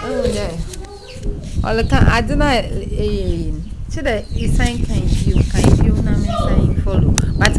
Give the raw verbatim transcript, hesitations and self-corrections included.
Oh, yeah. All the time, I do not. Eh, to the Eastern can you